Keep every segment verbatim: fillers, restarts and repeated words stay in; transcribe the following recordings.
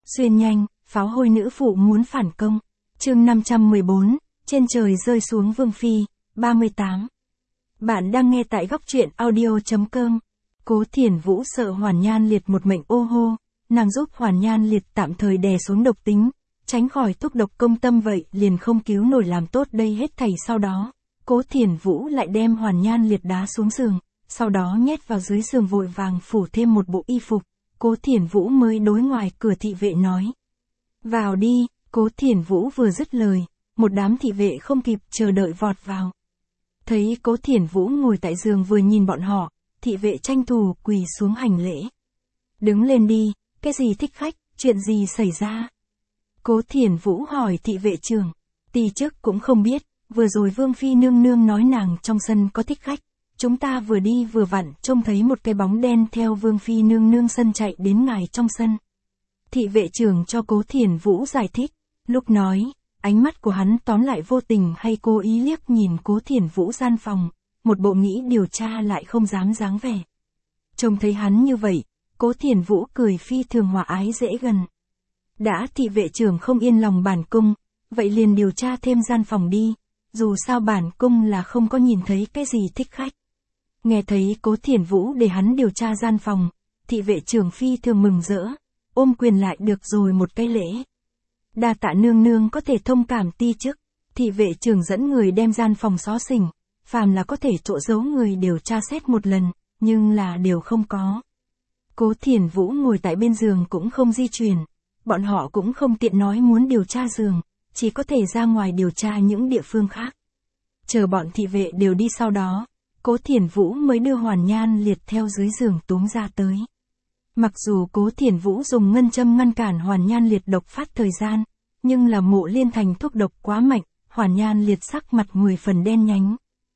Xuyên nhanh, pháo hôi nữ phụ muốn phản công. Chương năm trăm mười bốn, trên trời rơi xuống vương phi, ba mươi tám. Bạn đang nghe tại góc truyện audio.com. Cố Thiển Vũ sợ Hoàn Nhan Liệt một mệnh ô hô, nàng giúp Hoàn Nhan Liệt tạm thời đè xuống độc tính, tránh khỏi thúc độc công tâm vậy liền không cứu nổi làm tốt đây hết thảy sau đó. Cố Thiển Vũ lại đem Hoàn Nhan Liệt đá xuống giường, sau đó nhét vào dưới giường vội vàng phủ thêm một bộ y phục. Cố Thiển Vũ mới đối ngoài cửa thị vệ nói. Vào đi, Cố Thiển Vũ vừa dứt lời, một đám thị vệ không kịp chờ đợi vọt vào. Thấy Cố Thiển Vũ ngồi tại giường vừa nhìn bọn họ, thị vệ tranh thủ quỳ xuống hành lễ. Đứng lên đi, cái gì thích khách, chuyện gì xảy ra? Cố Thiển Vũ hỏi thị vệ trưởng. Tì trước cũng không biết, vừa rồi Vương Phi nương nương nói nàng trong sân có thích khách. Chúng ta vừa đi vừa vặn trông thấy một cái bóng đen theo Vương Phi nương nương sân chạy đến ngài trong sân. Thị vệ trưởng cho Cố Thiển Vũ giải thích. Lúc nói, ánh mắt của hắn tóm lại vô tình hay cố ý liếc nhìn Cố Thiển Vũ gian phòng, một bộ nghĩ điều tra lại không dám dáng vẻ. Trông thấy hắn như vậy, Cố Thiển Vũ cười phi thường hòa ái dễ gần. Đã thị vệ trưởng không yên lòng bản cung, vậy liền điều tra thêm gian phòng đi, dù sao bản cung là không có nhìn thấy cái gì thích khách. Nghe thấy Cố Thiển Vũ để hắn điều tra gian phòng, thị vệ trưởng phi thường mừng rỡ, ôm quyền lại được rồi một cái lễ. Đa tạ nương nương có thể thông cảm ti chức, thị vệ trưởng dẫn người đem gian phòng xó xỉnh, phàm là có thể chỗ giấu người đều tra xét một lần, nhưng là đều không có. Cố Thiển Vũ ngồi tại bên giường cũng không di chuyển, bọn họ cũng không tiện nói muốn điều tra giường, chỉ có thể ra ngoài điều tra những địa phương khác. Chờ bọn thị vệ đều đi sau đó, Cố Thiển Vũ mới đưa Hoàn Nhan Liệt theo dưới giường túm ra tới. Mặc dù Cố Thiển Vũ dùng ngân châm ngăn cản Hoàn Nhan Liệt độc phát thời gian, nhưng là Mộ Liên Thành thuốc độc quá mạnh, Hoàn Nhan Liệt sắc mặt mười phần đen nhánh.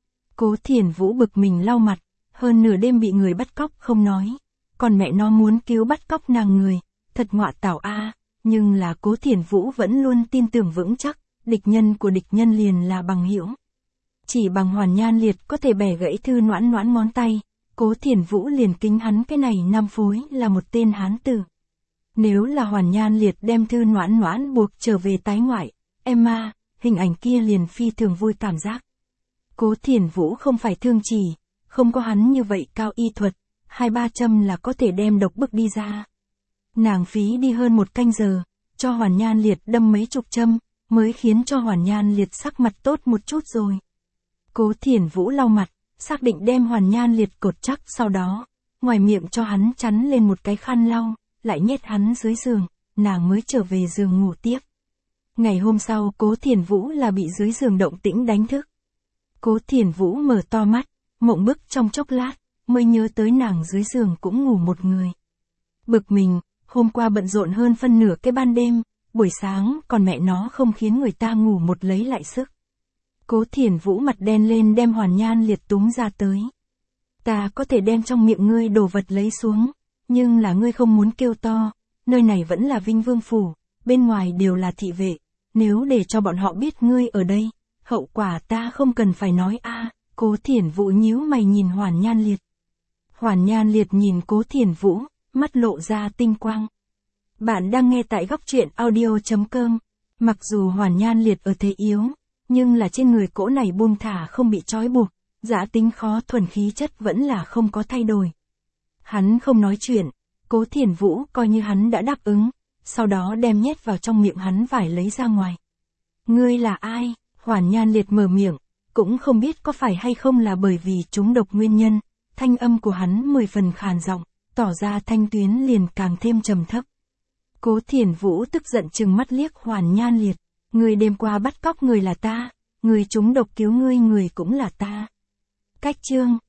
Cố Thiển Vũ bực mình lau mặt, hơn nửa đêm bị người bắt cóc không nói, còn mẹ nó muốn cứu bắt cóc nàng người, thật ngọa tảo a. Nhưng là Cố Thiển Vũ vẫn luôn tin tưởng vững chắc, địch nhân của địch nhân liền là bằng hữu. Chỉ bằng Hoàn Nhan Liệt có thể bẻ gãy Thư Noãn Noãn ngón tay, Cố Thiển Vũ liền kính hắn cái này năm phối là một tên hán tử. Nếu là Hoàn Nhan Liệt đem Thư Noãn Noãn buộc trở về tái ngoại, Emma, hình ảnh kia liền phi thường vui cảm giác. Cố Thiển Vũ không phải thương chỉ, không có hắn như vậy cao y thuật, hai ba châm là có thể đem độc bức đi ra. Nàng phí đi hơn một canh giờ, cho Hoàn Nhan Liệt đâm mấy chục châm, mới khiến cho Hoàn Nhan Liệt sắc mặt tốt một chút rồi. Cố Thiển Vũ lau mặt, xác định đem Hoàn Nhan Liệt cột chắc sau đó, ngoài miệng cho hắn chắn lên một cái khăn lau, lại nhét hắn dưới giường, nàng mới trở về giường ngủ tiếp. Ngày hôm sau Cố Thiển Vũ là bị dưới giường động tĩnh đánh thức. Cố Thiển Vũ mở to mắt, mộng bức trong chốc lát, mới nhớ tới nàng dưới giường cũng ngủ một người. Bực mình, hôm qua bận rộn hơn phân nửa cái ban đêm, buổi sáng còn mẹ nó không khiến người ta ngủ một lấy lại sức. Cố Thiển Vũ mặt đen lên đem Hoàn Nhan Liệt túm ra tới. Ta có thể đem trong miệng ngươi đồ vật lấy xuống, nhưng là ngươi không muốn kêu to, nơi này vẫn là Vinh Vương Phủ, bên ngoài đều là thị vệ, nếu để cho bọn họ biết ngươi ở đây, hậu quả ta không cần phải nói a. Cố Thiển Vũ nhíu mày nhìn Hoàn Nhan Liệt. Hoàn Nhan Liệt nhìn Cố Thiển Vũ, mắt lộ ra tinh quang. Bạn đang nghe tại góc truyện audio.com. Mặc dù Hoàn Nhan Liệt ở thế yếu, nhưng là trên người cỗ này buông thả không bị trói buộc, dã tính khó thuần khí chất vẫn là không có thay đổi. Hắn không nói chuyện, Cố Thiển Vũ coi như hắn đã đáp ứng, sau đó đem nhét vào trong miệng hắn vải lấy ra ngoài. Ngươi là ai? Hoàn Nhan Liệt mở miệng, cũng không biết có phải hay không là bởi vì trúng độc nguyên nhân, thanh âm của hắn mười phần khàn giọng, tỏ ra thanh tuyến liền càng thêm trầm thấp. Cố Thiển Vũ tức giận trừng mắt liếc Hoàn Nhan Liệt, người đêm qua bắt cóc người là ta, người trúng độc cứu ngươi người cũng là ta. Cách chương